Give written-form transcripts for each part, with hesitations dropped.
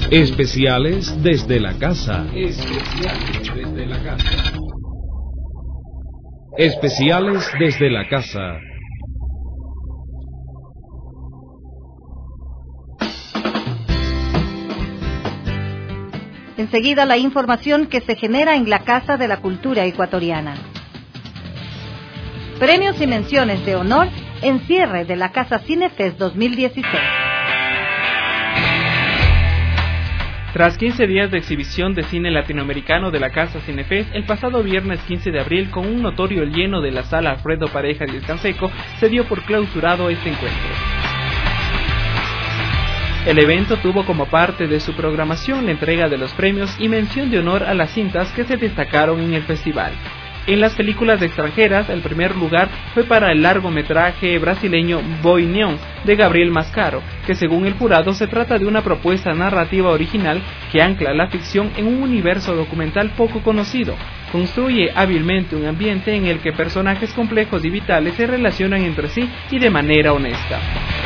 Especiales desde la casa. Especiales desde la casa. Especiales desde la casa. Enseguida la información que se genera en la Casa de la Cultura Ecuatoriana. Premios y menciones de honor en cierre de la Casa Cinefest 2016. Tras 15 días de exhibición de cine latinoamericano de la Casa Cinefest, el pasado viernes 15 de abril, con un notorio lleno de la sala Alfredo Pareja de Canseco, se dio por clausurado este encuentro. El evento tuvo como parte de su programación la entrega de los premios y mención de honor a las cintas que se destacaron en el festival. En las películas extranjeras, el primer lugar fue para el largometraje brasileño Boi Neon, de Gabriel Mascaro, que según el jurado se trata de una propuesta narrativa original que ancla la ficción en un universo documental poco conocido. Construye hábilmente un ambiente en el que personajes complejos y vitales se relacionan entre sí y de manera honesta.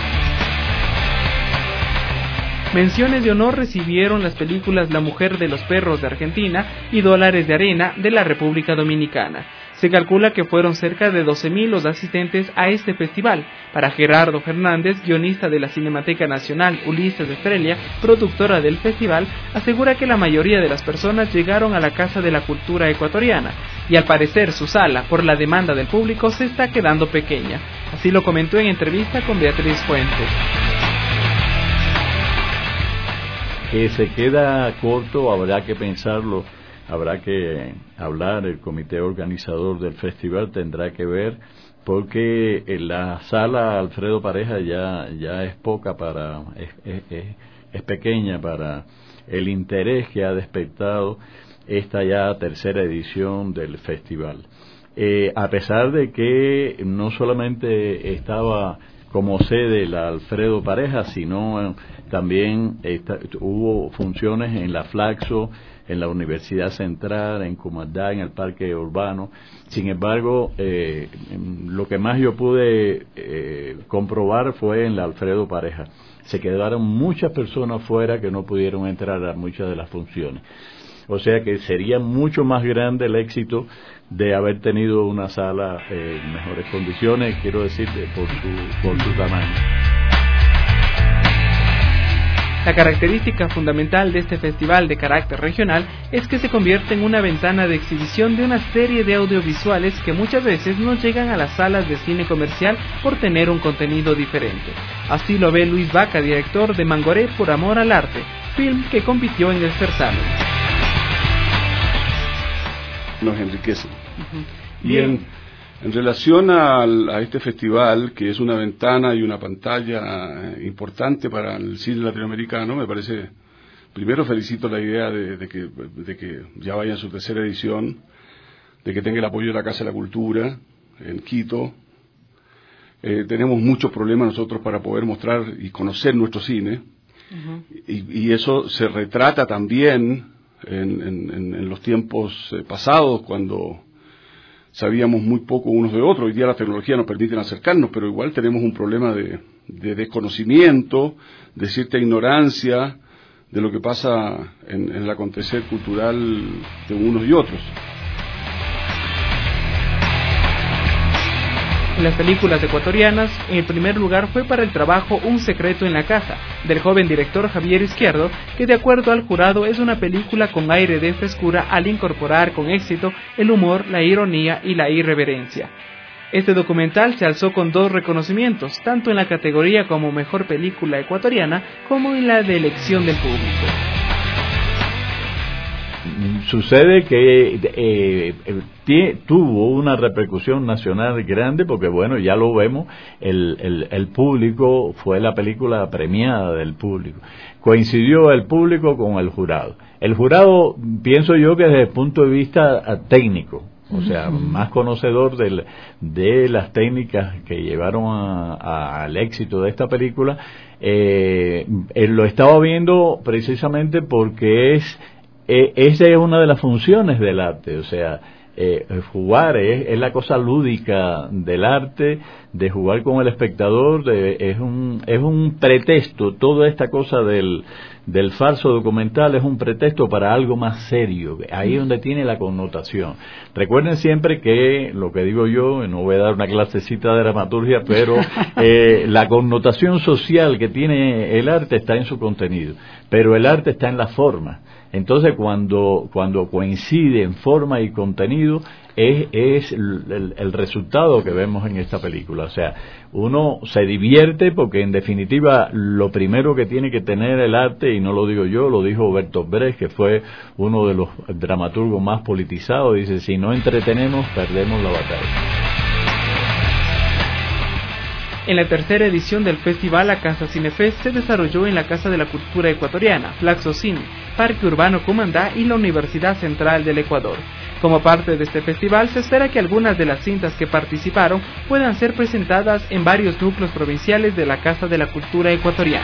Menciones de honor recibieron las películas La Mujer de los Perros de Argentina y Dólares de Arena de la República Dominicana. Se calcula que fueron cerca de 12.000 los asistentes a este festival. Para Gerardo Fernández, guionista de la Cinemateca Nacional, Ulises Estrella, productora del festival, asegura que la mayoría de las personas llegaron a la Casa de la Cultura Ecuatoriana y al parecer su sala, por la demanda del público, se está quedando pequeña. Así lo comentó en entrevista con Beatriz Fuentes. Que se queda corto, habrá que pensarlo, habrá que hablar, el comité organizador del festival tendrá que ver, porque la sala Alfredo Pareja ya es poca es pequeña para el interés que ha despertado esta ya tercera edición del festival. A pesar de que no solamente estaba como sede la Alfredo Pareja, sino también hubo funciones en la Flaxo, en la Universidad Central, en Comandá, en el Parque Urbano. Sin embargo, lo que más yo pude comprobar fue en la Alfredo Pareja. Se quedaron muchas personas fuera que no pudieron entrar a muchas de las funciones. O sea que sería mucho más grande el éxito de haber tenido una sala en mejores condiciones, quiero decir, por su tamaño. La característica fundamental de este festival de carácter regional es que se convierte en una ventana de exhibición de una serie de audiovisuales que muchas veces no llegan a las salas de cine comercial por tener un contenido diferente. Así lo ve Luis Vaca, director de Mangoré por Amor al Arte, film que compitió en el certamen. Nos enriquecen. Bien, en relación a este festival, que es una ventana y una pantalla importante para el cine latinoamericano, me parece, primero felicito la idea de que ya vaya en su tercera edición, de que tenga el apoyo de la Casa de la Cultura en Quito. Tenemos muchos problemas nosotros para poder mostrar y conocer nuestro cine, y eso se retrata también en los tiempos pasados, cuando sabíamos muy poco unos de otros. Hoy día la tecnología nos permite acercarnos, pero igual tenemos un problema de desconocimiento, de cierta ignorancia de lo que pasa en el acontecer cultural de unos y otros. En las películas ecuatorianas, en el primer lugar fue para el trabajo Un secreto en la casa, del joven director Javier Izquierdo, que de acuerdo al jurado es una película con aire de frescura al incorporar con éxito el humor, la ironía y la irreverencia. Este documental se alzó con 2 reconocimientos, tanto en la categoría como Mejor Película Ecuatoriana, como en la de elección del público. Sucede que tuvo una repercusión nacional grande, porque bueno, ya lo vemos, el público, fue la película premiada del público. Coincidió el público con el jurado. El jurado, pienso yo que desde el punto de vista técnico, o sea, más conocedor de las técnicas que llevaron al éxito de esta película, él lo estaba viendo precisamente porque esa es una de las funciones del arte, o sea, jugar, es la cosa lúdica del arte, de jugar con el espectador, es un pretexto. Toda esta cosa del falso documental es un pretexto para algo más serio, ahí es donde tiene la connotación. Recuerden siempre que, lo que digo yo, no voy a dar una clasecita de dramaturgia, pero la connotación social que tiene el arte está en su contenido, pero el arte está en la forma. Entonces cuando coinciden forma y contenido es el resultado que vemos en esta película. O sea, uno se divierte porque en definitiva lo primero que tiene que tener el arte, y no lo digo yo, lo dijo Bertolt Brecht, que fue uno de los dramaturgos más politizados, dice: si no entretenemos, perdemos la batalla. En la tercera edición del festival, la Casa Cinefest se desarrolló en la Casa de la Cultura Ecuatoriana, Flaxo Cine, Parque Urbano Comandá y la Universidad Central del Ecuador. Como parte de este festival, se espera que algunas de las cintas que participaron puedan ser presentadas en varios núcleos provinciales de la Casa de la Cultura Ecuatoriana.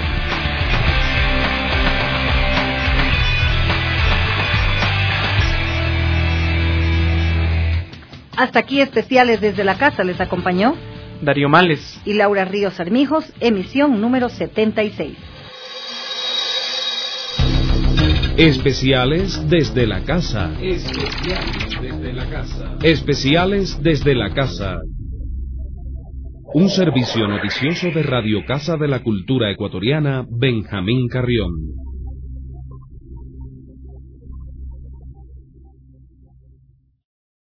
Hasta aquí especiales desde la casa. Les acompañó Darío Males y Laura Ríos Armijos, emisión número 76. Especiales desde la casa. Especiales desde la casa. Especiales desde la casa. Un servicio noticioso de Radio Casa de la Cultura Ecuatoriana, Benjamín Carrión.